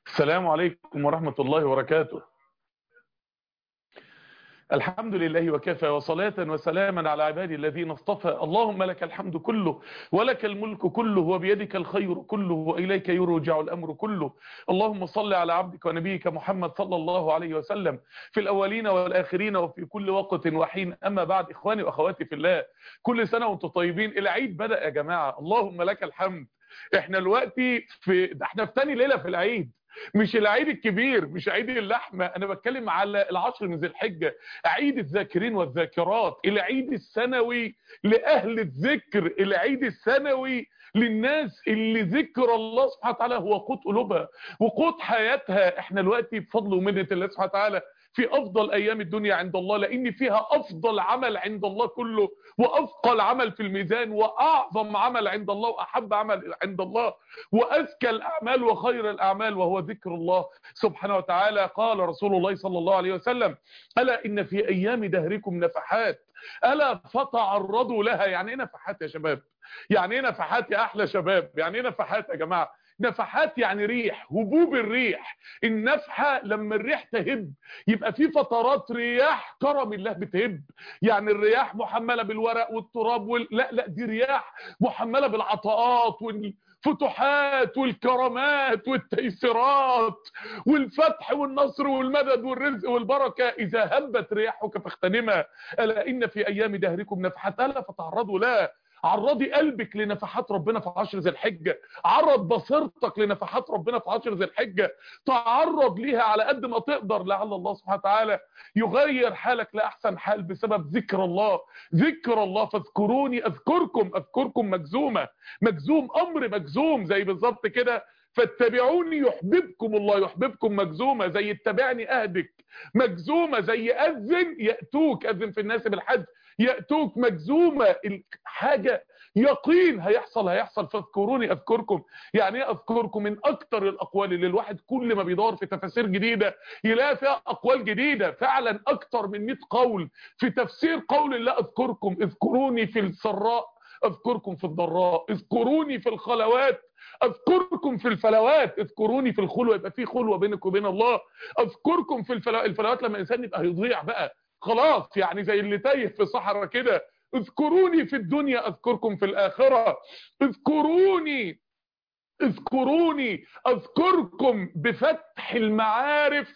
السلام عليكم ورحمة الله وبركاته. الحمد لله وكفى، وصلاة وسلاما على عبادي الذين اصطفى. اللهم لك الحمد كله ولك الملك كله وبيدك الخير كله وإليك يرجع الأمر كله. اللهم صل على عبدك ونبيك محمد صلى الله عليه وسلم في الأولين والآخرين وفي كل وقت وحين. أما بعد، إخواني وأخواتي في الله، كل سنة وانتم طيبين. العيد بدأ يا جماعة، اللهم لك الحمد. احنا دلوقتي احنا في تاني ليلة في العيد، مش العيد الكبير، مش عيد اللحمة. انا بتكلم على العشر من ذي الحجة، عيد الذاكرين والذاكرات، العيد السنوي لأهل الذكر، العيد السنوي للناس اللي ذكر الله سبحانه وتعالى هو قوت قلوبها وقوت حياتها. احنا دلوقتي بفضل ومنة الله سبحانه وتعالى في افضل ايام الدنيا عند الله، لان فيها افضل عمل عند الله كله، واثقل عمل في الميزان، واعظم عمل عند الله، واحب عمل عند الله، وازكى الاعمال وخير الاعمال، وهو ذكر الله سبحانه وتعالى. قال رسول الله صلى الله عليه وسلم: الا ان في ايام دهركم نفحات، الا فتعرضوا لها. يعني ايه نفحات يا شباب؟ يعني ايه نفحات يا احلى شباب؟ يعني ايه نفحات يا جماعه؟ نفحات يعني ريح، هبوب الريح. النفحه لما الريح تهب، يبقى في فترات رياح كرم الله بتهب. يعني الرياح محمله بالورق والتراب لا دي رياح محمله بالعطاءات والفتوحات والكرامات والتيسيرات والفتح والنصر والمدد والرزق والبركه. اذا هبت رياحك فاغتنمها. الا ان في ايام دهركم نفحات، الا فتعرضوا لها. عرضي قلبك لنفحات ربنا في عشر ذي الحجة، عرض بصيرتك لنفحات ربنا في عشر ذي الحجة، تعرض ليها على قد ما تقدر، لعل الله سبحانه وتعالى يغير حالك لأحسن حال بسبب ذكر الله. ذكر الله، فاذكروني أذكركم. أذكركم مجزومة، مجزوم، أمر مجزوم، زي بالظبط كده فاتبعوني يحببكم الله. يحببكم مجزومة، زي اتبعني أهدك مجزومة، زي أذن يأتوك، أذن في الناس بالحج يأتوك مجزومة. الحاجة يقين هيحصل. فاذكروني أذكركم. يعني ايه أذكركم؟ من أكتر الأقوال اللي الواحد كل ما بيدور في تفاسير جديدة يلاقي فيها أقوال جديدة. فعلا أكتر من 100 قول في تفسير قول الله أذكركم. اذكروني في السراء أذكركم في الضراء، اذكروني في الخلوات اذكركم في الفلوات، اذكروني في الخلوه. يبقى في خلوه بينك وبين الله. اذكركم في الفلوات لما الانسان يبقى هيضيع بقى خلاص، يعني زي اللي تايه في صحراء كده. اذكروني في الدنيا اذكركم في الاخره. اذكروني اذكروني اذكركم بفتح المعارف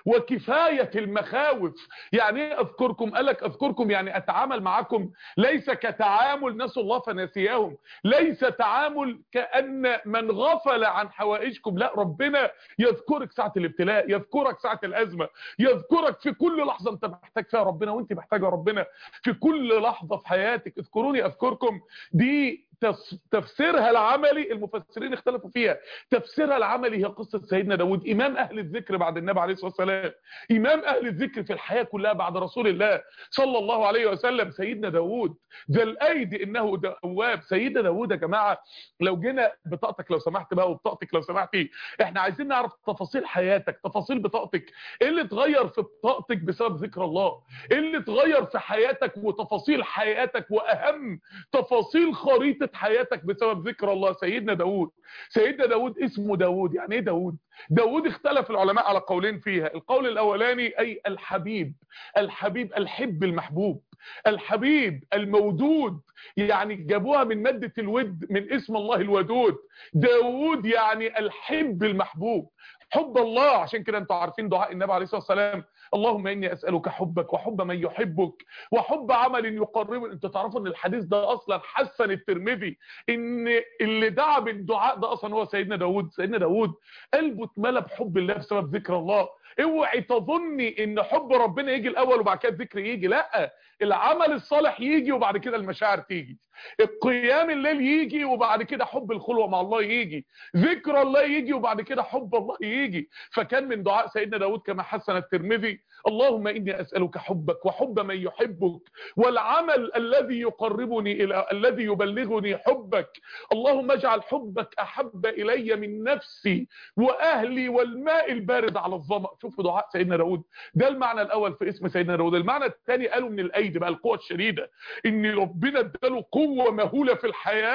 وكفاية المخاوف. يعني ايه اذكركم؟ قالك اذكركم يعني اتعامل معكم ليس كتعامل نسوا الله فنسيهم، ليس تعامل كأن من غفل عن حوائجكم، لا، ربنا يذكرك ساعة الابتلاء، يذكرك ساعة الازمة، يذكرك في كل لحظة انت محتاج فيها ربنا وانت محتاجة ربنا في كل لحظة في حياتك. اذكروني اذكركم دي تفسيرها العملي المفسرين اختلفوا فيها. تفسيرها العملي هي قصة سيدنا داود، إمام أهل الذكر بعد النبي عليه الصلاة والسلام، إمام أهل الذكر في الحياة كلها بعد رسول الله صلى الله عليه وسلم. سيدنا داود ذا الأيد إنه تواب. سيدنا داود يا جماعة، لو جينا بطاقتك لو سمحت بقى وبطاقتك لو سمحتي، احنا عايزين نعرف تفاصيل حياتك، تفاصيل بطاقتك، ايه اللي اتغير في بطاقتك بسبب ذكر الله، ايه اللي اتغير في حياتك وتفاصيل حياتك، واهم تفاصيل خريطة حياتك بسبب ذكر الله. سيدنا داود، سيدنا داود اسمه داود. يعني ايه داود؟ داود اختلف العلماء على قولين فيها. القول الاولاني اي الحبيب، الحبيب الحب المحبوب، الحبيب المودود، يعني جابوها من مادة الود من اسم الله الودود. داود يعني الحب المحبوب، حب الله. عشان كده انتوا عارفين دعاء النبي عليه الصلاة والسلام: اللهم اني اسألك حبك وحب من يحبك وحب عمل يقرب. انتوا تعرفوا ان الحديث ده اصلا حسن الترمذي، ان اللي دعا بالدعاء ده اصلا هو سيدنا داود. سيدنا داود قلبه اتملى بحب الله بسبب ذكر الله. اوعي تظني ان حب ربنا يجي الاول وبعد كده الذكر يجي، لا، العمل الصالح يجي وبعد كده المشاعر تيجي، القيام الليل يجي وبعد كده حب الخلوة مع الله يجي، ذكر الله يجي وبعد كده حب الله يجي. فكان من دعاء سيدنا داود كما حسن الترمذي: اللهم إني أسألك حبك وحب من يحبك والعمل الذي يقربني إلى الذي يبلغني حبك. اللهم اجعل حبك أحب إلي من نفسي وأهلي والماء البارد على الظمأ. شوفوا دعاء سيدنا داود، ده المعنى الأول في اسم سيدنا داود. المعنى الثاني قالوا من الأيدي بقى، القوة الشديدة، إن ربنا اداله قوة مهولة في الحياة،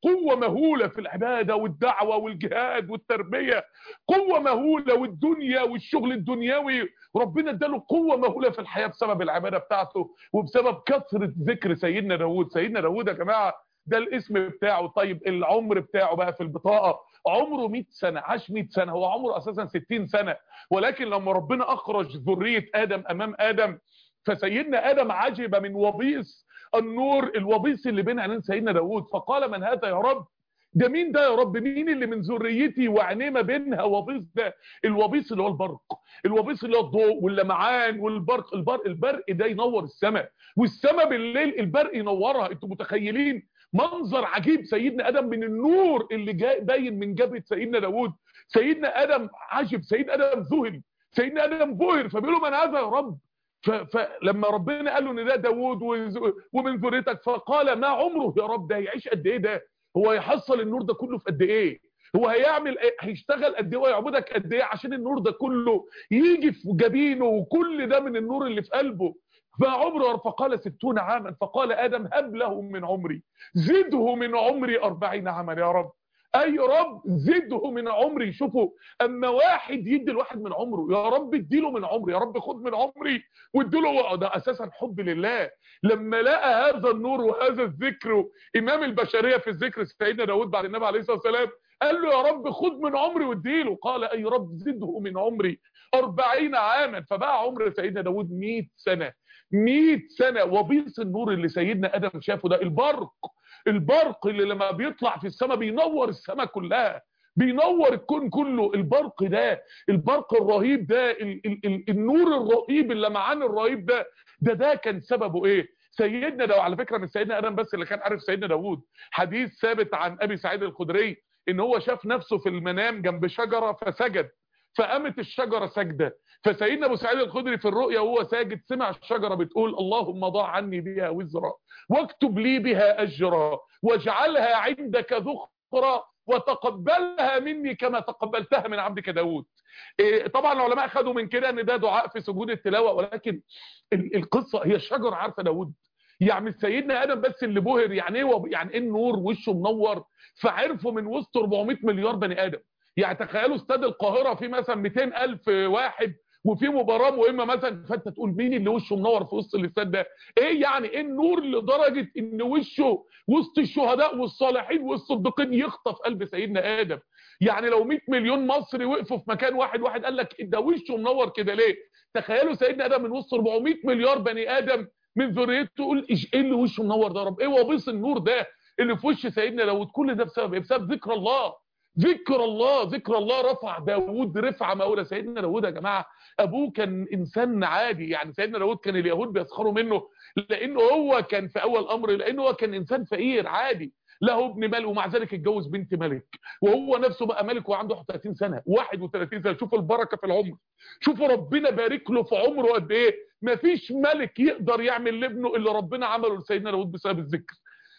قوة مهولة في العبادة والدعوة والجهاد والتربية، قوة مهولة، والدنيا والشغل الدنيوي، ربنا اداله قوة مهولة في الحياة بسبب العبادة بتاعته وبسبب كثرة ذكر سيدنا داود. سيدنا داود يا جماعة ده الاسم بتاعه. طيب العمر بتاعه بقى في البطاقة، عمره 100 سنة، عاش 100 سنة، هو عمره أساسا 60 سنة، ولكن لما ربنا أخرج ذرية آدم أمام آدم، فسيدنا آدم عجب من وبيص النور، الوبيص اللي بين عينين سيدنا داود، فقال من هذا يا رب؟ ده مين ده يا رب؟ مين اللي من ذريتي وعينيه ما بينها وبيص ده؟ الوبيص اللي هو البرق، الوبيص اللي هو الضوء واللمعان والبرق. البرق ده ينور السماء، والسماء بالليل البرق ينورها. انتوا متخيلين منظر عجيب؟ سيدنا ادم من النور اللي جاي باين من جبهه سيدنا داود، سيدنا ادم عجب، سيدنا ادم ذهل، سيدنا ادم بهر، فبيقول له من هذا يا رب؟ فلما ربنا قال له ان ده داوود ومن ذريتك، فقال ما عمره يا رب؟ ده هيعيش قد ايه؟ ده هو هيحصل النور ده كله في قد ايه؟ هو هيعمل ايه؟ هيشتغل قد ايه ويعبدك قد ايه عشان النور ده كله يجي في جبينه، وكل ده من النور اللي في قلبه؟ فعمره، فقال 60 عاما، فقال آدم هب له من عمري زده من عمري 40 عاما يا رب. اي رب زده من عمري. شوفوا، اما واحد يدي الواحد من عمره، يا رب اديله من عمري، يا رب خد من عمري واديله. ده اساسا حب لله. لما لقى هذا النور وهذا الذكر، امام البشريه في الذكر سيدنا داود بعد النبي عليه الصلاه والسلام، قال له يا رب خد من عمري واديله، قال اي رب زده من عمري 40 عاما. فبقى عمر سيدنا داود 100 سنه، 100 سنه. وبيص النور اللي سيدنا ادم شافه ده البرق، البرق اللي لما بيطلع في السماء بينور السماء كلها، بينور الكون كله. البرق ده، البرق الرهيب ده، النور الرهيب، اللمعان الرهيب ده كان سببه ايه؟ سيدنا داود على فكره مش سيدنا ادم بس اللي كان عارف سيدنا داود. حديث ثابت عن ابي سعيد الخدري ان هو شاف نفسه في المنام جنب شجره فسجد، فقامت الشجره سجده، فسيدنا ابو سعيد الخدري في الرؤيا وهو ساجد سمع الشجره بتقول اللهم ضع عني بها وزرا واكتب لي بها اجرا واجعلها عندك ذخرا وتقبلها مني كما تقبلتها من عبدك داود. طبعا العلماء خدوا من كده ان ده دعاء في سجود التلاوه، ولكن القصه هي الشجره عارفه داود. يعني سيدنا ادم بس اللي بهر يعني ايه، يعني ايه النور وشه منور، فعرفوا من وسط 400 مليار بني ادم. يعني تخيلوا استاد القاهره فيه مثلا 200,000 واحد وفي مباراه مهمه مثلا، فانت تقول مين اللي وشه منور في وسط الاستاد ده؟ ايه يعني ايه النور لدرجه ان وشه وسط الشهداء والصالحين والصديقين يخطف قلب سيدنا ادم؟ يعني لو 100 مليون مصري وقفوا في مكان واحد، واحد قال لك ده وشه منور كده ليه؟ تخيلوا سيدنا ادم من وسط 400 مليار بني ادم من ذريته، تقول ايه اللي وشه منور ده يا رب؟ ايه وبيص النور ده اللي في وش سيدنا داود؟ كل ده بسبب ايه؟ بسبب ذكر الله. ذكر الله، ذكر الله رفع داود رفعه مهوله. سيدنا داود يا جماعه ابوه كان انسان عادي، يعني سيدنا داود كان اليهود بيسخروا منه لانه هو كان في اول امر، لانه هو كان انسان فقير عادي، له ابن ملك ومع ذلك اتجوز بنت ملك، وهو نفسه بقى ملك وعنده 31 سنه، 31 سنه. شوفوا البركه في العمر، شوفوا ربنا بارك له في عمره قد ايه. مفيش ملك يقدر يعمل لابنه اللي ربنا عمله لسيدنا داود بسبب الذكر.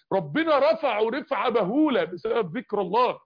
ربنا رفعه رفعه مهوله بسبب ذكر الله.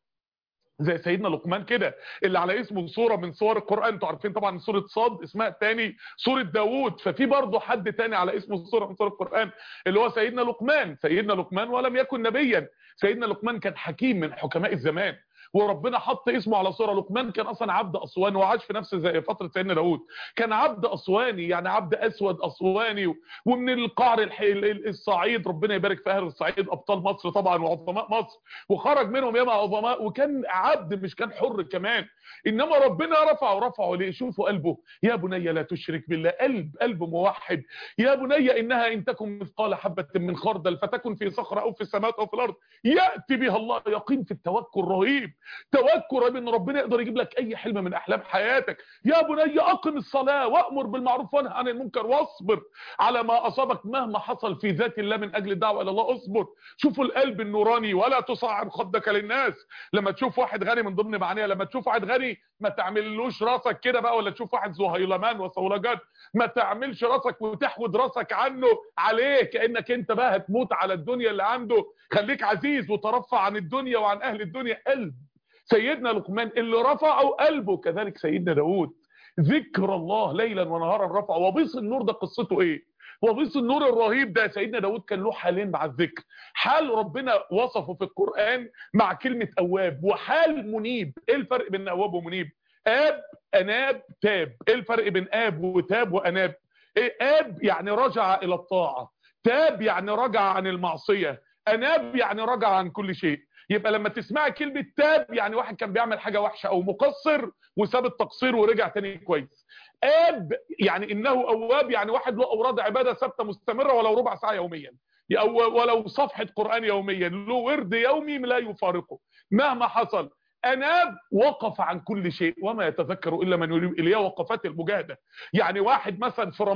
زي سيدنا لقمان كده اللي على اسمه سوره من سور القران. انتوا عارفين طبعا سوره صاد اسمها الثاني سوره داوود، ففي برضه حد تاني على اسمه سوره من سور القران اللي هو سيدنا لقمان. سيدنا لقمان ولم يكن نبيا، سيدنا لقمان كان حكيم من حكماء الزمان، وربنا حط اسمه على سوره. لقمان كان اصلا عبد اسواني وعاش في نفس زي فتره سيدنا داوود، كان عبد اسواني يعني عبد اسود اسواني، ومن القعر الصعيد، ربنا يبارك في اهل الصعيد ابطال مصر طبعا وعظماء مصر، وخرج منهم ياما عظماء، وكان عبد مش كان حر كمان. انما ربنا رفعه ليه؟ شوفوا قلبه، يا بني لا تشرك بالله، قلب موحد. يا بني انها ان تكن مثقال حبه من خردل فتكن في صخره او في السماوات او في الارض ياتي بها الله. يقين في التوكل رهيب، توكل ان ربنا يقدر يجيب لك اي حلم من احلام حياتك. يا بني اقم الصلاه وامر بالمعروف وانهى عن المنكر واصبر على ما اصابك مهما حصل في ذات الله من اجل الدعوه الى الله، اصبر. شوفوا القلب النوراني، ولا تصعر خدك للناس. لما تشوف واحد غني من ضمن معانيها، لما تشوف واحد غني ما تعملوش راسك كده بقى، ولا تشوف واحد زهيلمان وصولجات ما تعملش راسك وتحود راسك عنه عليه كانك انت بقى هتموت على الدنيا اللي عنده. خليك عزيز وترفع عن الدنيا وعن اهل الدنيا. قلب سيدنا لقمان اللي رفعه قلبه، كذلك سيدنا داود ذكر الله ليلا ونهارا رفعه. وبيص النور ده قصته ايه؟ وغيث النور الرهيب ده. سيدنا داود كان له حالين مع الذكر، حال ربنا وصفه في القرآن مع كلمة أواب، وحال منيب. ايه الفرق بين أواب ومنيب؟ آب، أناب، تاب. ايه الفرق بين آب وتاب وأناب؟ إيه؟ آب يعني رجع إلى الطاعة، تاب يعني رجع عن المعصية، أناب يعني رجع عن كل شيء. يبقى لما تسمعي كلمة تاب يعني واحد كان بيعمل حاجة وحشة أو مقصر وساب التقصير ورجع تاني كويس. آب يعني إنه أواب، يعني واحد له أوراد عبادة ثابتة مستمرة ولو ربع ساعة يوميا، ولو صفحة قرآن يوميا، له ورد يومي لا يفارقه مهما حصل. أناب وقف عن كل شيء وما يتذكر إلا من يريد، اللي هي وقفات المجاهدة. يعني واحد مثلا في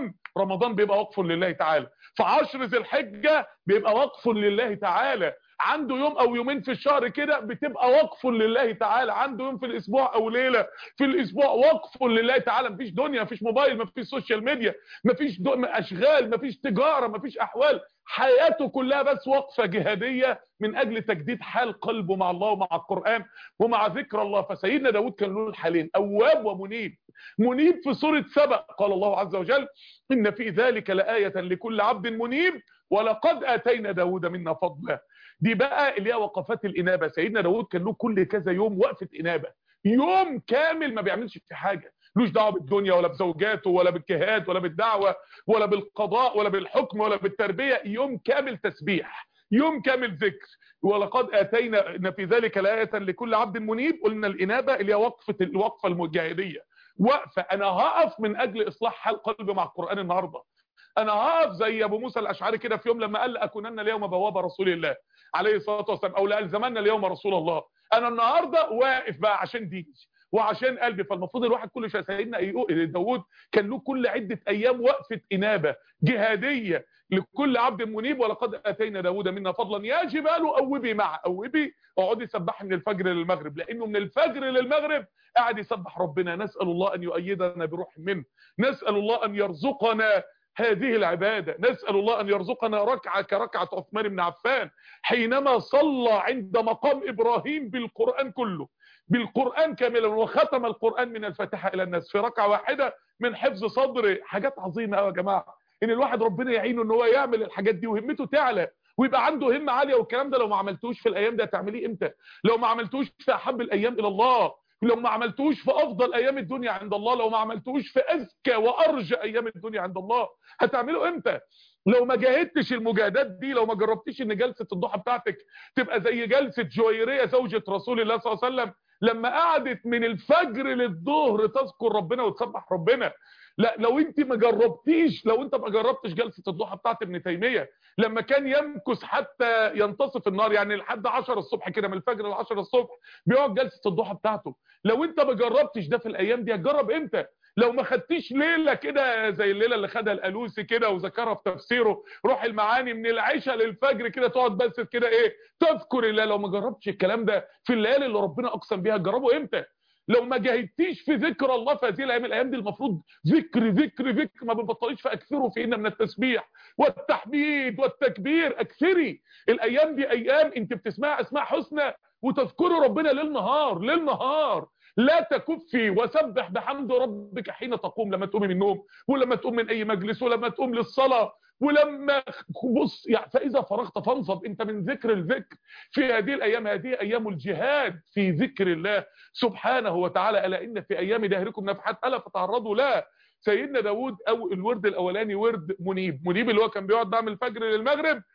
رمضان بيبقى وقف لله تعالى، في 10 ذي الحجة بيبقى وقف لله تعالى، عنده يوم او يومين في الشهر كده بتبقى وقف لله تعالى، عنده يوم في الاسبوع او ليله في الاسبوع وقف لله تعالى. مفيش دنيا، مفيش موبايل، مفيش سوشيال ميديا، مفيش اشغال، مفيش تجاره، مفيش احوال، حياته كلها بس وقفه جهاديه من اجل تجديد حال قلبه مع الله ومع القران ومع ذكر الله. فسيدنا داود كان له الحالين، اواب ومنيب. منيب في سوره سبأ قال الله عز وجل ان في ذلك لآية لكل عبد منيب ولقد اتينا داود منا فضلا. دي بقى اللي هي وقفات الانابه. سيدنا داود كان له كل كذا يوم وقفه انابه، يوم كامل ما بيعملش في حاجه، ملوش دعوه بالدنيا ولا بزوجاته ولا بالجهاد ولا بالدعوه ولا بالقضاء ولا بالحكم ولا بالتربيه، يوم كامل تسبيح، يوم كامل ذكر. ولقد اتينا ان في ذلك لآية لكل عبد منيب. قلنا الانابه اللي هي الوقفه المجاهديه، وقفه انا هقف من اجل اصلاح حال قلبي مع القران النهارده. انا هقف زي ابو موسى الاشعري كده في يوم لما قال لاكونن اليوم بوابه رسول الله عليه الصلاه والسلام، او لالزمن اليوم رسول الله. انا النهارده واقف بقى عشان ديني وعشان قلبي. فالمفروض الواحد كل شيء. سيدنا داود كان له كل عده ايام وقفه انابه جهاديه لكل عبد منيب. ولقد اتينا داود منا فضلا يا جبال اوبي معه، اوبي اقعدي سبحي من الفجر للمغرب، لانه من الفجر للمغرب قاعد يسبح ربنا. نسال الله ان يؤيدنا بروح منه، نسال الله ان يرزقنا هذه العبادة، نسأل الله أن يرزقنا ركعة كركعة عثمان بن عفان حينما صلى عند مقام إبراهيم بالقرآن كله، بالقرآن كاملا، وختم القرآن من الفاتحة إلى الناس في ركعة واحدة من حفظ صدره. حاجات عظيمة قوي يا جماعة، إن الواحد ربنا يعينه إن هو يعمل الحاجات دي وهمته تعلى ويبقى عنده همة عالية. والكلام ده لو ما عملتوش في الأيام ده هتعمليه إمتى؟ لو ما عملتوش في أحب الأيام إلى الله، لو ما عملتوش في افضل ايام الدنيا عند الله، لو ما عملتوش في اذكى وارجى ايام الدنيا عند الله، هتعمله امتى؟ لو ما جاهدتش المجاهدات دي، لو ما جربتيش ان جلسه الضحى بتاعتك تبقى زي جلسه جويريه زوجة رسول الله صلى الله عليه وسلم لما قعدت من الفجر للظهر تذكر ربنا وتسبح ربنا. لا لو انت ما جربتيش، لو انت ما جربتش جلسه الضحى بتاعت ابن تيميه لما كان يمكث حتى ينتصف النهار، يعني لحد 10 الصبح كده، من الفجر ل 10 الصبح بيقعد جلسه الضحى بتاعته. لو انت ما جربتش ده في الايام دي هتجرب امتى؟ لو ما خدتيش ليله كده زي الليله اللي خدها الالوسي كده وذكرها في تفسيره روح المعاني، من العشاء للفجر كده تقعد بس كده ايه تذكر الله، لو ما جربتش الكلام ده في الليالي اللي ربنا اقسم بيها تجربه امتى؟ لو ما جاهدتيش في ذكر الله في هذه الايام، الايام دي المفروض ذكر ذكر ذكر ما بنبطليش، فاكثروا فينا من التسبيح والتحميد والتكبير. اكثري الايام دي، ايام انت بتسمعي اسماء حسنى وتذكروا ربنا ليل نهار، ليل نهار. لا تكفي وسبح بحمد ربك حين تقوم، لما تقومي من النوم ولما تقوم من اي مجلس ولما تقوم للصلاه ولما بص يعني، فاذا فرغت فانصب، انت من ذكر الذكر في هذه الايام. هذه ايام الجهاد في ذكر الله سبحانه وتعالى. الا ان في ايام دهركم نفحات الا فتعرضوا لا. سيدنا داود او الورد الاولاني ورد منيب، منيب اللي هو كان بيقعد بقى من الفجر للمغرب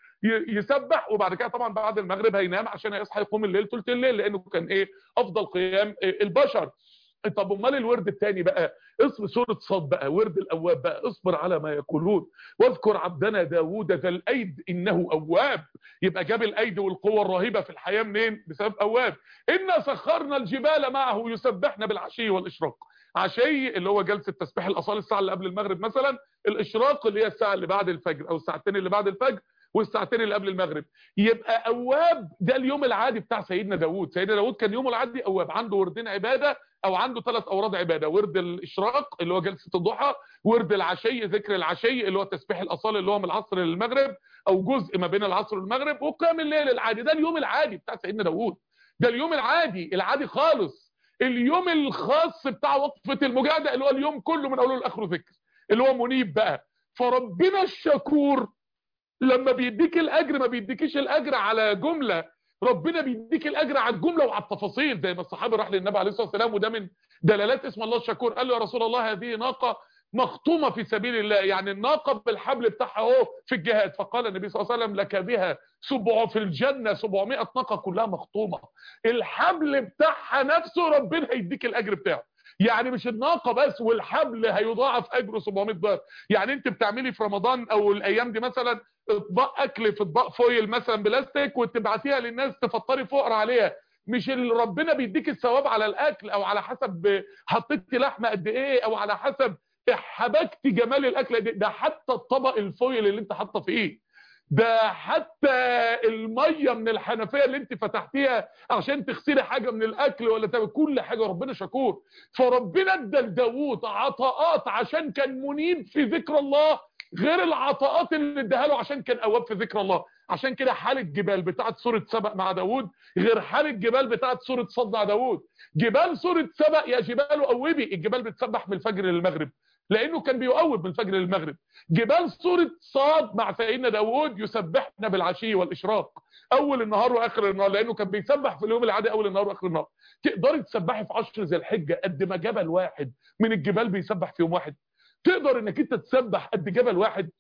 يسبح، وبعد كده طبعا بعد المغرب هينام عشان هيصحى يقوم الليل ثلث الليل، لانه كان ايه افضل قيام البشر. طب امال الورد الثاني بقى، اصبر سوره صاد بقى، ورد الاواب بقى، اصبر على ما يقولون واذكر عبدنا داوود ذا الايد انه اواب. يبقى جاب الايد والقوه الرهيبه في الحياه منين؟ بسبب اواب. انا سخرنا الجبال معه يسبحن بالعشي والاشراق. عشي اللي هو جلسه تسبيح الاصال الساعه اللي قبل المغرب مثلا، الاشراق اللي هي الساعه اللي بعد الفجر او الساعتين اللي بعد الفجر والساعتين اللي قبل المغرب. يبقى اواب ده اليوم العادي بتاع سيدنا داوود. سيدنا داوود كان يومه العادي اواب، عنده وردين عباده او عنده 3 اوراد عباده، ورد الاشراق اللي هو جلسه الضحى، ورد العشي ذكر العشي اللي هو تسبيح الاصال اللي هو من العصر للمغرب او جزء ما بين العصر والمغرب، وقيام الليل العادي. ده اليوم العادي بتاع سيدنا داوود، ده اليوم العادي العادي خالص. اليوم الخاص بتاع وقفه المجاهده اللي هو اليوم كله من اوله لاخره ذكر، اللي هو منيب بقى. فربنا الشكور لما بيديك الاجر ما بيديكيش الاجر على جمله، ربنا بيديك الاجر على الجمله وعلى التفاصيل. زي ما الصحابي راح للنبي عليه الصلاه والسلام، وده من دلالات اسم الله الشكور، قال له يا رسول الله هذه ناقه مخطومه في سبيل الله، يعني الناقه بالحبل بتاعها اهو في الجهاد. فقال النبي صلى الله عليه وسلم لك بها سبع في الجنه، 700 ناقه كلها مخطومه. الحبل بتاعها نفسه ربنا هيديك الاجر بتاعه، يعني مش الناقه بس، والحبل هيضاعف اجره 700 ضعف. يعني انت بتعملي في رمضان او الايام دي مثلا اطباق اكل في اطباق فويل مثلا بلاستيك وتبعتيها للناس تفطري فقر عليها، مش اللي ربنا بيديك الثواب على الاكل او على حسب حطيتي لحمه قد ايه او على حسب حبكتي جمال الاكل قد ايه، ده حتى الطبق الفويل اللي انت حاطه فيه، ده حتى الميه من الحنفيه اللي انت فتحتيها عشان تغسلي حاجه من الاكل ولا تعمل كل حاجه ربنا شكور. فربنا ادى لداوود عطاءات عشان كان منيب في ذكر الله غير العطاءات اللي اداها له عشان كان اواب في ذكر الله. عشان كده حال الجبال بتاعت سوره سبأ مع داوود غير حال الجبال بتاعت سوره صد مع داوود. جبال سوره سبأ يا جبال اوبي، الجبال بتسبح من الفجر للمغرب لانه كان بيؤوب من الفجر للمغرب. جبال سوره صاد مع سيدنا داوود يسبحنا بالعشي والاشراق، اول النهار واخر النهار، لانه كان بيسبح في اليوم العادي اول النهار واخر النهار. تقدري تسبحي في 10 ذي الحجه قد ما جبل واحد من الجبال بيسبح في يوم واحد؟ تقدر انك انت تسبح قد جبل واحد؟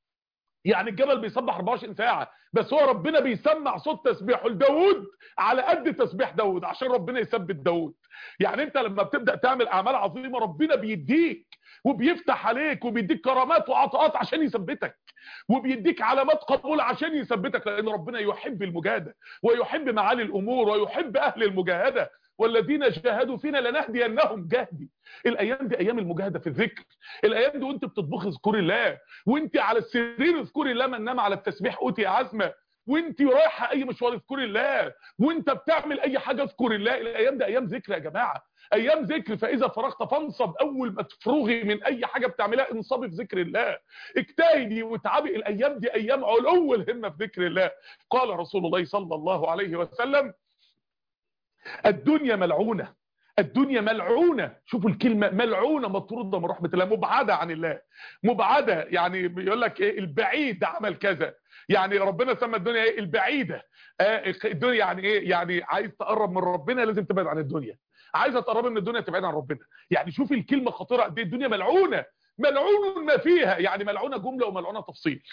يعني الجبل بيسبح 24 ساعة بس هو ربنا بيسمع صوت تسبيحه لداود على قد تسبيح داود عشان ربنا يثبت داود. يعني انت لما بتبدأ تعمل اعمال عظيمة ربنا بيديك وبيفتح عليك وبيديك كرامات وعطاءات عشان يثبتك، وبيديك علامات قبول عشان يثبتك، لان ربنا يحب المجاهدة ويحب معالي الامور ويحب اهل المجاهدة، والذين جاهدوا فينا لنهدينهم جهدي. الايام دي ايام المجاهده في الذكر، الايام دي وانت بتطبخي اذكري الله، وانت على السرير اذكري الله، من نام على التسبيح اوتي عزمه، وانت رايحه اي مشوار اذكري الله، وانت بتعمل اي حاجه اذكري الله. الايام دي ايام ذكر يا جماعه، ايام ذكر. فاذا فرغت فانصب، اول ما تفرغي من اي حاجه بتعملها انصبي في ذكر الله، اجتهدي وتعبي. الايام دي ايام علو الهمه في ذكر الله. قال رسول الله صلى الله عليه وسلم الدنيا ملعونة، الدنيا ملعونة. شوفوا الكلمة ملعونة، مطرودة من رحمة الله، مبعدة عن الله، مبعدة. يعني بيقول لك ايه البعيد عمل كذا، يعني ربنا سمى الدنيا ايه البعيدة. الدنيا يعني ايه؟ يعني عايز تقرب من ربنا لازم تبعد عن الدنيا، عايزة تقرب من الدنيا تبعد عن ربنا. يعني شوفي الكلمة خطيرة قد ايه، الدنيا ملعونة، ملعون ما فيها، يعني ملعونة جملة وملعونة تفصيل.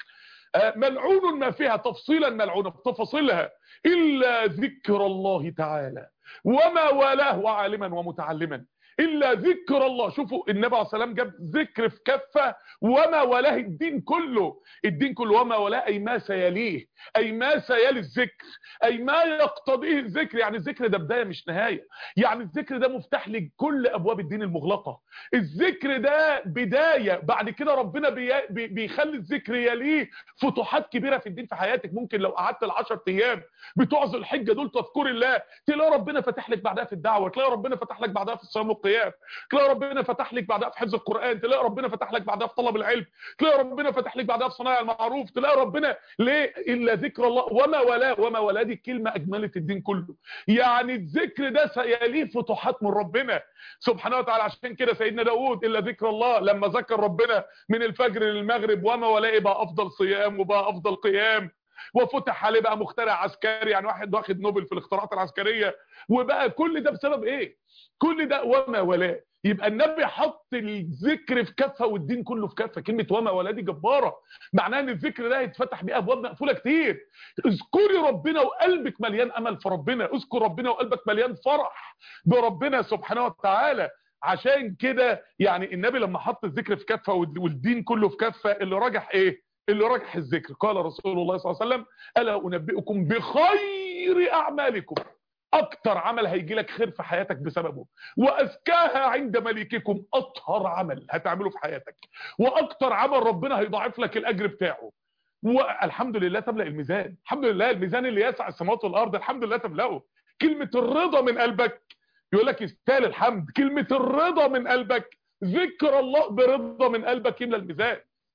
ملعون ما فيها تفصيلا، ملعونة بتفاصيلها، إلا ذكر الله تعالى وما والاه وعالما ومتعلما. إلا ذكر الله. شوفوا النبي عليه الصلاة والسلام جاب ذكر في كفة وما والاه الدين كله، الدين كله وما والاه أي ما سيليه، أي ما سيلي الذكر، أي ما يقتضيه الذكر. يعني الذكر ده بداية مش نهاية، يعني الذكر ده مفتاح لكل أبواب الدين المغلقة. الذكر ده بداية، بعد كده ربنا بيخلي الذكر يليه فتوحات كبيرة في الدين في حياتك. ممكن لو قعدت ال10 أيام بتوع ذو الحجة دول تذكر الله، تلاقي ربنا فتح لك بعدها في الدعوة، تلاقي ربنا فتح لك بعدها في الصيام والقيام، تلاقي ربنا فتح لك بعدها في حفظ القرآن، تلاقي ربنا فتح لك بعدها في طلب العلم، تلاقي ربنا فتح لك بعدها في صناعة المعروف، تلاقي ربنا ليه؟ إلا ذكر الله وما والاه. وما والاه دي كلمة أجملت الدين كله، يعني الذكر ده سيليه فتوحات من ربنا سبحانه وتعالى. عشان كده سيدنا داود إلا ذكر الله لما ذكر ربنا من الفجر للمغرب وما والاه بقى أفضل صيام وبقى أفضل قيام، وفتح عليه بقى مخترع عسكري، يعني واحد واخد نوبل في الاختراعات العسكريه. وبقى كل ده بسبب ايه؟ كل ده وما والاه. يبقى النبي حط الذكر في كفه والدين كله في كفه. كلمه وما والاه دي جباره، معناها ان الذكر ده هيتفتح بيه ابواب مقفوله كتير. اذكري ربنا وقلبك مليان امل في ربنا، اذكر ربنا وقلبك مليان فرح بربنا سبحانه وتعالى. عشان كده يعني النبي لما حط الذكر في كفه والدين كله في كفه، اللي راجح ايه؟ اللي راجح الذكر. قال رسول الله صلى الله عليه وسلم ألا أنبئكم بخير أعمالكم، أكتر عمل هيجي لك خير في حياتك بسببه، وأزكاها عند مليككم، أطهر عمل هتعمله في حياتك، وأكتر عمل ربنا هيضاعف لك الأجر بتاعه. والحمد لله تملأ الميزان، الحمد لله الميزان اللي يسع السماوات والأرض الحمد لله تملأه. كلمة الرضا من قلبك، يقول لك يستاهل الحمد، كلمة الرضا من قلبك، ذكر الله برضا من قلبك يملأ الميزان.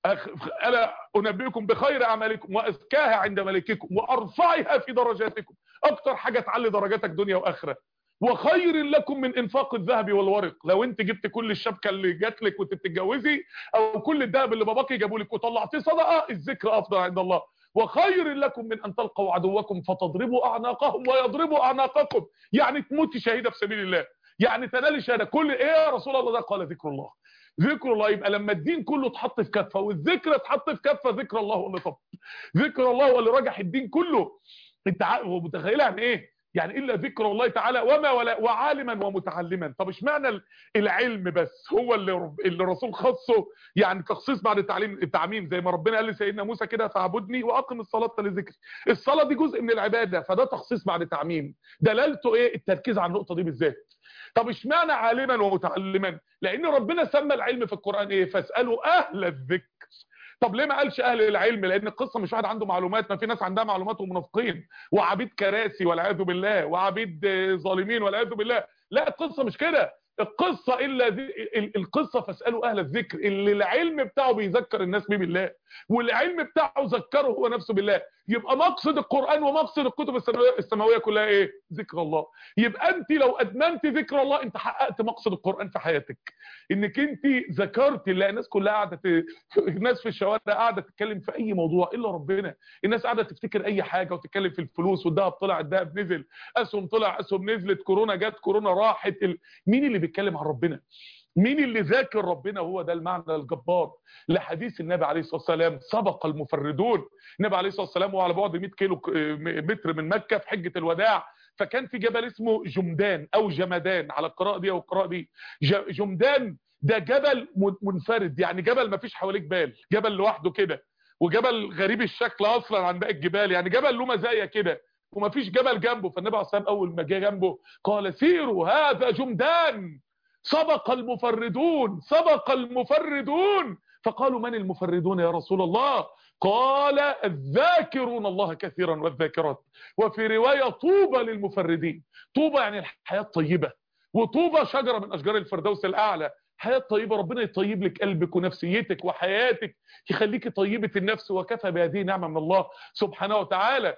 ألا أنبئكم بخير أعمالكم وأزكاها عند ملككم وأرفعها في درجاتكم، أكتر حاجة تعلي درجاتك دنيا وآخرة. وخير لكم من انفاق الذهب والورق. لو انت جبت كل الشبكه اللي جات لك وانت بتتجوزي او كل الذهب اللي باباكي جابوا لك وطلعتيه صدقه، الذكر افضل عند الله. وخير لكم من ان تلقوا عدوكم فتضربوا اعناقهم ويضربوا اعناقكم، يعني تموتي شهيده في سبيل الله، يعني تنالي شهاده. كل ايه يا رسول الله؟ ده قال ذكر الله. ذكر الله. يبقى لما الدين كله اتحط في كفه والذكر اتحط في كفه، ذكر الله هو اللي طب، ذكر الله هو اللي رجح الدين كله. انت متخيل يعني ايه؟ يعني الا ذكر الله تعالى وما ولا وعالما ومتعلما. طب اشمعنى العلم بس هو اللي الرسول خصه، يعني تخصيص بعد التعميم، زي ما ربنا قال لسيدنا موسى كده فاعبدني واقم الصلاه لذكري. الصلاه دي جزء من العباده، فده تخصيص بعد تعميم. دلالته ايه؟ التركيز على النقطه دي بالذات. طب اشمعنى عالما ومتعلما؟ لان ربنا سمى العلم في القران ايه؟ فاسالوا اهل الذكر. طب ليه ما قالش اهل العلم؟ لان القصه مش واحد عنده معلومات، ما في ناس عندها معلومات ومنافقين وعبيد كراسي والعياذ بالله وعبيد ظالمين والعياذ بالله. لا، القصه مش كده. القصه القصه فاسالوا اهل الذكر، اللي العلم بتاعه بيذكر الناس بيه بالله، والعلم بتاعه ذكره هو نفسه بالله. يبقى مقصد القران ومقصد الكتب السماويه كلها ايه؟ ذكر الله. يبقى انت لو ادمنت ذكر الله انت حققت مقصد القران في حياتك، انك انت ذكرت الله. الناس كلها قاعده الناس في الشوارع قاعده تتكلم في اي موضوع الا ربنا. الناس قاعده تفتكر اي حاجه وتتكلم في الفلوس، والذهب طلع الذهب نزل، اسهم طلع اسهم نزلت، كورونا جت كورونا راحت. مين اللي بيتكلم عن ربنا؟ مين اللي ذاكر ربنا؟ هو ده المعنى الجبار لحديث النبي عليه الصلاه والسلام. سبق المفردون. النبي عليه الصلاه والسلام وعلى بعد 100 كيلو متر من مكه في حجه الوداع، فكان في جبل اسمه جمدان او جمدان على القراءه دي او القراءه دي. جمدان ده جبل منفرد، يعني جبل ما فيش حواليه جبال، جبل لوحده كده، وجبل غريب الشكل اصلا عن باقي الجبال، يعني جبل له مزايا كده وما فيش جبل جنبه. فالنبي عليه الصلاه والسلام اول ما جه جنبه قال سيروا هذا جمدان سبق المفردون، سبق المفردون. فقالوا من المفردون يا رسول الله؟ قال الذاكرون الله كثيرا والذاكرات. وفي روايه طوبى للمفردين. طوبى يعني الحياه الطيبه، وطوبى شجره من اشجار الفردوس الاعلى. حياه طيبه، ربنا يطيب لك قلبك ونفسيتك وحياتك، يخليك طيبه النفس، وكفى بهذه نعمه من الله سبحانه وتعالى.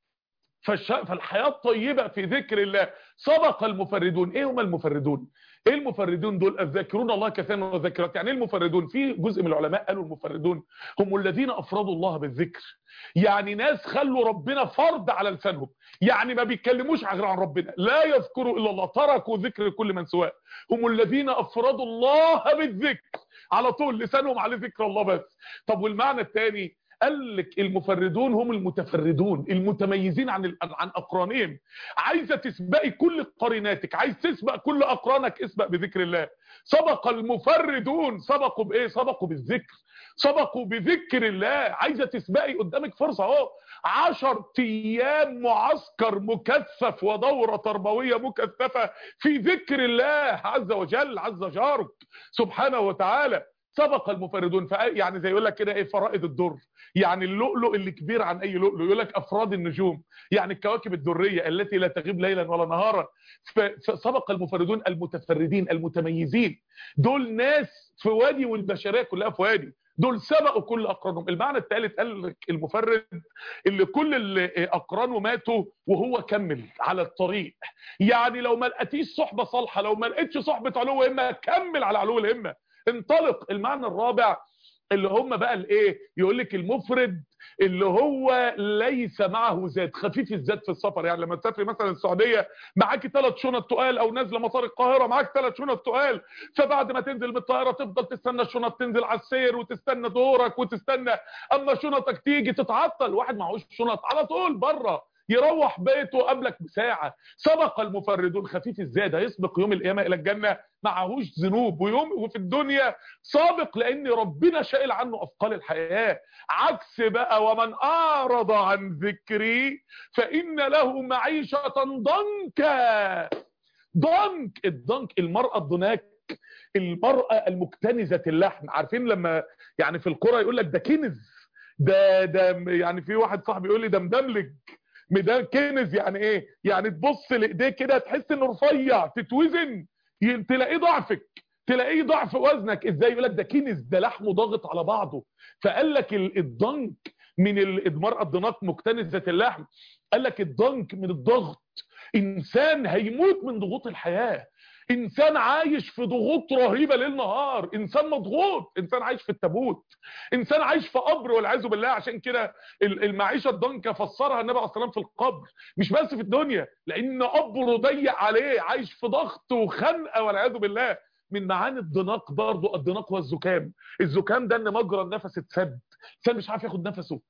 فالحياه الطيبه في ذكر الله. سبق المفردون. ايه هم المفردون؟ ايه المفردون دول؟ الذاكرون الله كثيرا والذاكرات. يعني ايه المفردون؟ في جزء من العلماء قالوا المفردون هم الذين افردوا الله بالذكر، يعني ناس خلوا ربنا فرض على لسانهم، يعني ما بيتكلموش غير عن ربنا، لا يذكروا الا الله، تركوا ذكر كل من سواه. هم الذين افردوا الله بالذكر، على طول لسانهم على ذكر الله بس. طب والمعنى الثاني؟ قال لك المفردون هم المتفردون، المتميزين عن اقرانهم. عايزه تسبقي كل قريناتك، عايز تسبق كل اقرانك، اسبق بذكر الله. سبق المفردون. سبقوا بايه؟ سبقوا بالذكر، سبقوا بذكر الله. عايزه تسبقي، قدامك فرصه اهو، 10 ايام معسكر مكثف ودوره تربويه مكثفه في ذكر الله عز وجل، عز جارك سبحانه وتعالى. سبق المفردون. يعني زي يقول لك كده ايه؟ فرائد الدر، يعني اللؤلؤ اللي كبير عن اي لؤلؤ. يقول لك افراد النجوم، يعني الكواكب الدريه التي لا تغيب ليلا ولا نهارا. فسبق المفردون المتفردين المتميزين. دول ناس في وادي والبشريه كلها في وادي، دول سبقوا كل اقرانهم. المعنى الثالث قال لك المفرد اللي كل اللي اقرانه ماتوا وهو كمل على الطريق. يعني لو ما لقيتيش صحبه صالحه، لو ما لقيتش صحبه علو همه، كمل على علو الهمه، انطلق. المعنى الرابع اللي هم بقى الايه؟ يقول لك المفرد اللي هو ليس معه زاد، خفيف الزاد في السفر. يعني لما تسافري مثلا السعوديه معاكي 3 شنط تقال، او نازله مطار القاهره معاك 3 شنط تقال، فبعد ما تنزل من الطياره تفضل تستنى الشنط تنزل على السير، وتستنى دورك، وتستنى اما شنطك تيجي تتعطل. واحد معهوش شنط على طول بره، يروح بيته قبلك بساعه. سبق المفردون. خفيف الزاد هيسبق يوم القيامه الى الجنه، معهوش ذنوب، وفي الدنيا سابق لان ربنا شائل عنه اثقال الحياه. عكس بقى ومن اعرض عن ذكري فان له معيشه ضنكا. ضنك، الضنك المراه الضناك، المراه المكتنزه اللحم. عارفين لما يعني في القرى يقول لك ده كنز، ده يعني في واحد صاحبي يقول لي ده مدملج. ده كنز يعني ايه؟ يعني تبص لايديه كده تحس انه رفيع، تتوزن تلاقيه ضعفك، تلاقيه ضعف وزنك. ازاي؟ يقول لك ده كنز، ده لحمه ضاغط على بعضه. فقال لك الضنك من المرأة الضناك مكتنزة اللحم، قال لك الضنك من الضغط، انسان هيموت من ضغوط الحياة، انسان عايش في ضغوط رهيبة ليل نهار، انسان مضغوط، انسان عايش في التابوت، انسان عايش في قبر والعياذ بالله. عشان كده المعيشة الضنكة فسرها النبي عليه الصلاة والسلام في القبر، مش بس في الدنيا، لان قبره ضيق عليه، عايش في ضغط وخنقة والعياذ بالله. من معاني الضناق برضه الضناق والزكام. الزكام ده ان مجرى النفس اتسد، انسان مش عارف ياخد نفسه.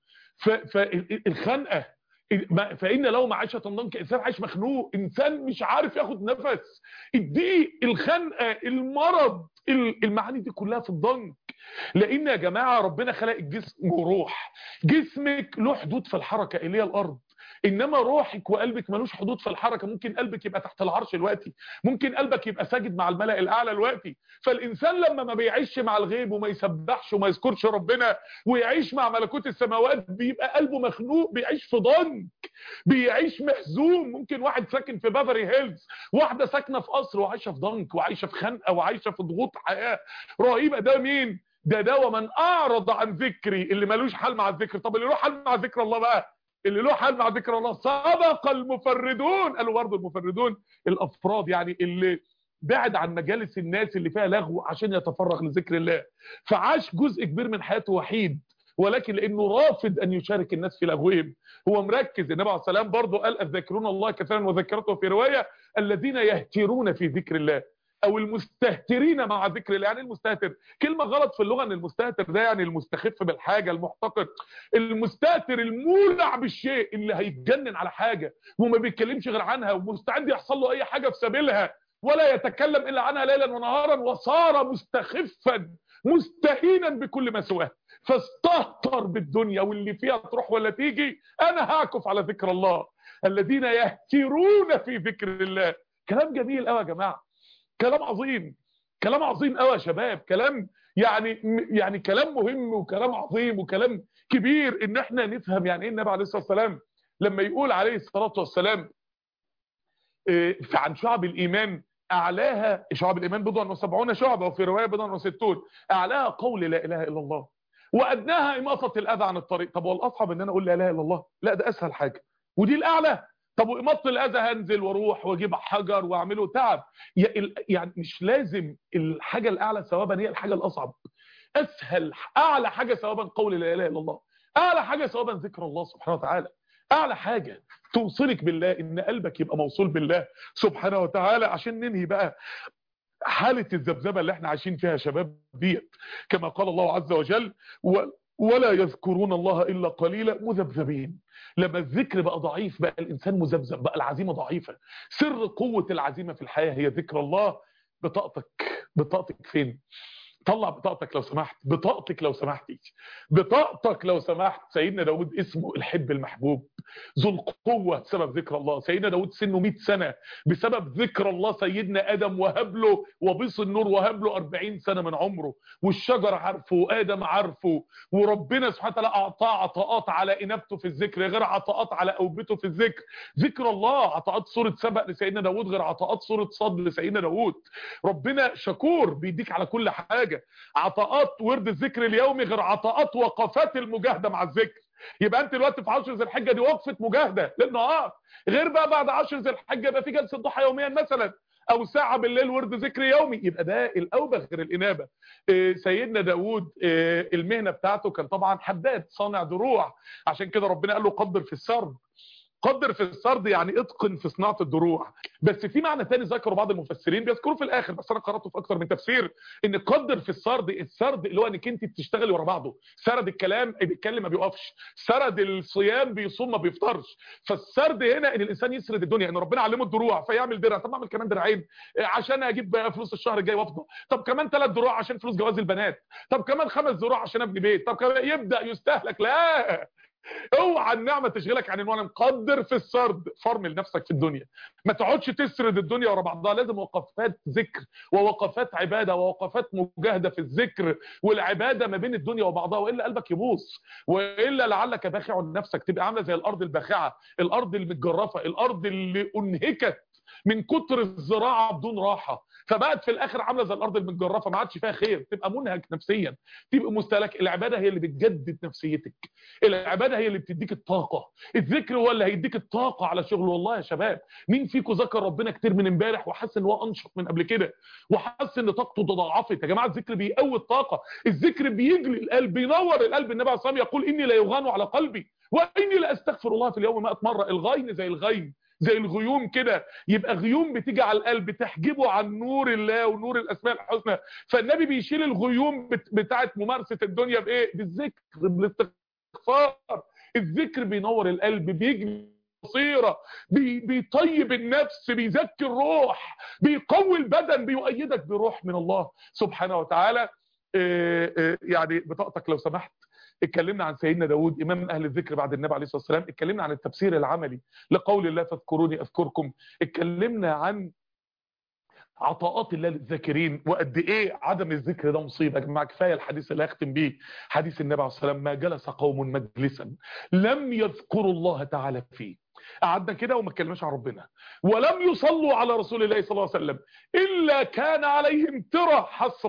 فالخنقة، فإن لو معيشة ضنك، إنسان عايش مخنوق، إنسان مش عارف ياخد نفس، الضيق، الخنقة، المرض، المعاني دي كلها في الضنك. لأن يا جماعة ربنا خلق الجسم وروح، جسمك له حدود في الحركة اللي هي الأرض، انما روحك وقلبك ملوش حدود في الحركه. ممكن قلبك يبقى تحت العرش دلوقتي، ممكن قلبك يبقى ساجد مع الملأ الاعلى دلوقتي. فالانسان لما ما بيعيش مع الغيب وما يسبحش وما يذكرش ربنا ويعيش مع ملكوت السماوات، بيبقى قلبه مخنوق، بيعيش في ضنك، بيعيش محزون. ممكن واحد ساكن في بافاري هيلز، واحده ساكنه في قصر وعايشه في ضنك وعايشه في خنقه وعايشه في ضغوط حياه رهيبه. ده مين ده ومن اعرض عن ذكري، اللي ملوش حل مع الذكر. طب اللي له حل مع ذكر الله بقى، اللي له حل مع ذكر الله، صدق المفردون. قالوا برضه المفردون الافراد، يعني اللي بعد عن مجالس الناس اللي فيها لغو عشان يتفرغ لذكر الله، فعاش جزء كبير من حياته وحيد، ولكن لانه رافض ان يشارك الناس في لغوهم، هو مركز. النبي عليه السلام برضه قال الذاكرون الله كثيرا وذكرته في روايه الذين يهترون في ذكر الله، او المستهترين مع ذكر الله. يعني المستهتر كلمه غلط في اللغه، ان المستهتر ده يعني المستخف بالحاجه، المحتقر. المستهتر المولع بالشيء، اللي هيتجنن على حاجه وما بيتكلمش غير عنها ومستعد يحصل له اي حاجه في سبيلها ولا يتكلم الا عنها ليلا ونهارا، وصار مستخفا مستهينا بكل ما سواه، فاستهتر بالدنيا واللي فيها تروح ولا تيجي، انا هعكف على ذكر الله. الذين يهترون في ذكر الله. كلام جميل قوي يا جماعه، كلام عظيم، كلام عظيم قوي يا شباب، كلام يعني كلام مهم وكلام عظيم وكلام كبير، ان احنا نفهم يعني ايه النبي عليه الصلاه والسلام لما يقول عليه الصلاه والسلام عن شعب الايمان، اعلاها شعب الايمان بضع وسبعون شعبه، وفي روايه بضع وستون، اعلاها قول لا اله الا الله وادناها اماطه الاذى عن الطريق. طب والاصعب ان انا اقول لا اله الا الله؟ لا، ده اسهل حاجه ودي الاعلى. طب واماطه الاذى هنزل واروح واجيب حجر واعمله تعب، يعني مش لازم الحاجه الاعلى ثوابا هي الحاجه الاصعب. اسهل اعلى حاجه ثوابا قول لا اله الا الله، اعلى حاجه ثوابا ذكر الله سبحانه وتعالى، اعلى حاجه توصلك بالله، ان قلبك يبقى موصول بالله سبحانه وتعالى. عشان ننهي بقى حالة الذبذبة اللي احنا عايشين فيها يا شباب ديت، كما قال الله عز وجل ولا يذكرون الله إلا قليلا مذبذبين. لما الذكر بقى ضعيف، بقى الإنسان مذبذب، بقى العزيمة ضعيفة. سر قوة العزيمة في الحياة هي ذكر الله. بطاقتك فين؟ طلع بطاقتك لو سمحت، بطاقتك لو سمحتي، بطاقتك لو سمحت. سيدنا داود اسمه الحب المحبوب، ذو القوة بسبب ذكر الله. سيدنا داود سنه 100 سنة بسبب ذكر الله. سيدنا آدم وهب له وبيص النور وهب له 40 سنة من عمره، والشجر عارفه وآدم عارفه، وربنا سبحانه وتعالى أعطاه عطاءات على إنابته في الذكر غير عطاءات على أوبته في الذكر. ذكر الله، عطاءات سورة سبأ لسيدنا داود غير عطاءات سورة صاد لسيدنا داود. ربنا شكور بيديك على كل حاجة. عطاءات ورد الذكر اليومي غير عطاءات وقفات المجاهدة مع الذكر. يبقى انت دلوقتي في 10 ذي الحجه دي وقفه مجاهده للنهار، غير بقى بعد 10 ذي الحجه يبقى في جلسه ضحى يوميا مثلا، او ساعه بالليل ورد ذكر يومي، يبقى ده الاوبه غير الانابه. سيدنا داود المهنه بتاعته كان طبعا حداد صانع دروع، عشان كده ربنا قال له قدر في السرد. قدر في السرد يعني اتقن في صناعه الدروع. بس في معنى تاني ذكره بعض المفسرين بيذكروه في الاخر، بس انا قراته في اكتر من تفسير، ان قدر في السرد، السرد اللي هو انك انت بتشتغلي ورا بعضه. سرد الكلام بيتكلم ما بيوقفش، سرد الصيام بيصوم ما بيفطرش. فالسرد هنا ان الانسان يسرد الدنيا، ان ربنا علمه الدروع فيعمل درع، طب اعمل كمان درعين عشان اجيب فلوس الشهر الجاي وافضل، طب كمان 3 دروع عشان فلوس جواز البنات، طب كمان 5 دروع عشان ابني بيت، طب كمان يبدا يستهلك. لا، اوعى النعمه تشغلك عن انه مقدر في السرد. فرمل نفسك في الدنيا، ما تقعدش تسرد الدنيا ورا بعضها، لازم وقفات ذكر ووقفات عباده ووقفات مجاهده في الذكر والعباده ما بين الدنيا وبعضها، والا قلبك يبوظ، والا لعلك باخع نفسك، تبقى عامله زي الارض الباخعه، الارض المتجرفه، الارض اللي انهكت من كتر الزراعه بدون راحه، فبقت في الاخر عامله زي الارض المتجرفه، ما عادش فيها خير، تبقى منهك نفسيا، تبقى مستهلك. العباده هي اللي بتجدد نفسيتك، العباده هي اللي بتديك الطاقه، الذكر هو اللي هيديك الطاقه على شغل. والله يا شباب، مين فيكم ذكر ربنا كتير من امبارح وحس ان هو انشط من قبل كده، وحس ان طاقته تضاعفت؟ يا جماعه الذكر بيقوي الطاقه، الذكر بيجلي القلب، بينور القلب. النبي عليه الصلاه والسلام يقول اني لا يغان على قلبي واني لا استغفر الله في اليوم 100 مره. الغين زي الغيم، زي الغيوم كده، يبقى غيوم بتيجي على القلب تحجبه عن نور الله ونور الاسماء الحسنى. فالنبي بيشيل الغيوم بتاعت ممارسه الدنيا بايه؟ بالذكر، بالاستغفار. الذكر بينور القلب، بيجلي بصيره، بيطيب النفس، بيزكي الروح، بيقوي البدن، بيؤيدك بروح من الله سبحانه وتعالى. يعني بطاقتك لو سمحت. اتكلمنا عن سيدنا داود امام اهل الذكر بعد النبي عليه الصلاه والسلام، اتكلمنا عن التفسير العملي لقول الله فاذكروني اذكركم، اتكلمنا عن عطاءات الله للذاكرين، وقد ايه عدم الذكر ده مصيبه. يا جماعه كفايه الحديث اللي هختم بيه، حديث النبي عليه الصلاه والسلام: ما جلس قوم مجلسا لم يذكروا الله تعالى فيه. قعدنا كده وما اتكلمناش عن ربنا، ولم يصلوا على رسول الله صلى الله عليه وسلم، الا كان عليهم ترى،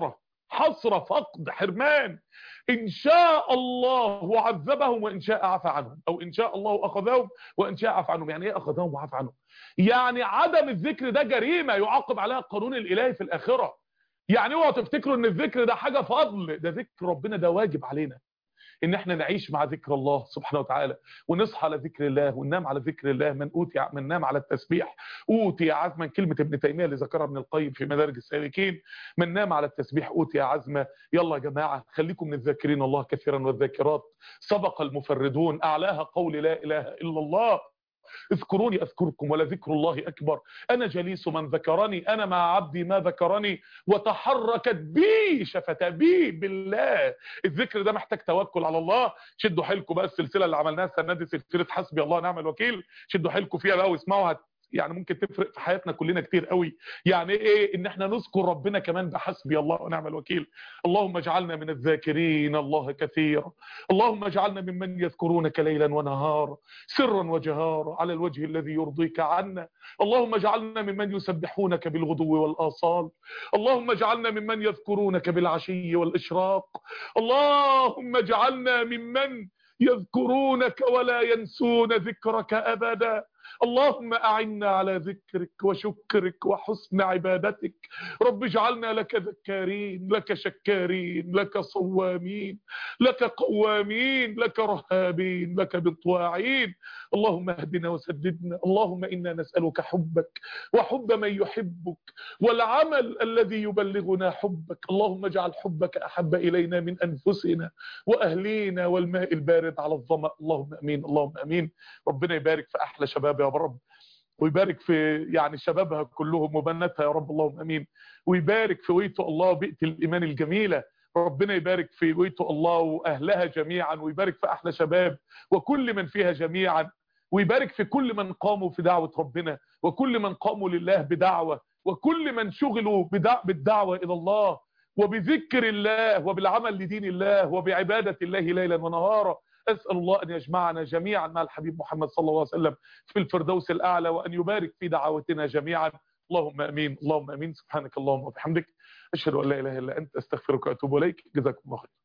حسره، فقد، حرمان. ان شاء الله عذبهم وان شاء عفى عنهم، او ان شاء الله اخذهم وان شاء عفى عنهم. يعني ايه اخذهم وعفى عنهم؟ يعني عدم الذكر ده جريمه يعاقب عليها القانون الالهي في الاخره. يعني اوعوا تفتكروا ان الذكر ده حاجه فضل، ده ذكر ربنا، ده واجب علينا ان احنا نعيش مع ذكر الله سبحانه وتعالى، ونصحى على ذكر الله، وننام على ذكر الله. من نام على التسبيح اوتي عزما، كلمه ابن تيميه اللي ذكرها ابن القيم في مدارج السالكين: من نام على التسبيح اوتي عزما. يلا يا جماعه خليكم من الذاكرين الله كثيرا والذاكرات. سبق المفردون، اعلاها قول لا اله الا الله. اذكروني اذكركم ولذكر الله اكبر. انا جليس من ذكرني، انا مع عبدي ما ذكرني، وتحركت بي شفتاه، بي بالله. الذكر ده محتاج توكل على الله. شدوا حيلكم بقى، السلسله اللي عملناها السنه دي سلسله حسبي الله ونعم الوكيل، شدوا حيلكم فيها بقى واسمعوها، يعني ممكن تفرق في حياتنا كلنا كتير قوي. يعني ايه ان احنا نذكر ربنا كمان بحسبي الله ونعم الوكيل. اللهم اجعلنا من الذاكرين الله كثيرا، اللهم اجعلنا ممن يذكرونك ليلا ونهارا سرا وجهارا على الوجه الذي يرضيك عنا. اللهم اجعلنا ممن يسبحونك بالغدو والآصال، اللهم اجعلنا ممن يذكرونك بالعشي والإشراق، اللهم اجعلنا ممن يذكرونك ولا ينسون ذكرك أبدا. اللهم أعنا على ذكرك وشكرك وحسن عبادتك. رب اجعلنا لك ذكارين، لك شكارين، لك صوامين، لك قوامين، لك رهابين، لك بطواعين. اللهم اهدنا وسددنا. اللهم إنا نسألك حبك وحب من يحبك والعمل الذي يبلغنا حبك. اللهم اجعل حبك أحب إلينا من أنفسنا وأهلينا والماء البارد على الظمأ. اللهم أمين، اللهم أمين. ربنا يبارك في أحلى شباب يا رب، ويبارك في يعني شبابها كلهم وبناتها يا رب، اللهم امين. ويبارك في ويتو الله بيئة الايمان الجميله، ربنا يبارك في ويتو الله واهلها جميعا، ويبارك في احلى شباب وكل من فيها جميعا، ويبارك في كل من قاموا في دعوه ربنا، وكل من قاموا لله بدعوه، وكل من شغلوا بالدعوه الى الله وبذكر الله وبالعمل لدين الله وبعباده الله ليلا ونهارا. أسأل الله أن يجمعنا جميعا مع الحبيب محمد صلى الله عليه وسلم في الفردوس الأعلى، وأن يبارك في دعوتنا جميعا. اللهم أمين، اللهم أمين. سبحانك اللهم وبحمدك، أشهد أن لا إله إلا أنت، أستغفرك وأتوب إليك. جزاكم الله خير.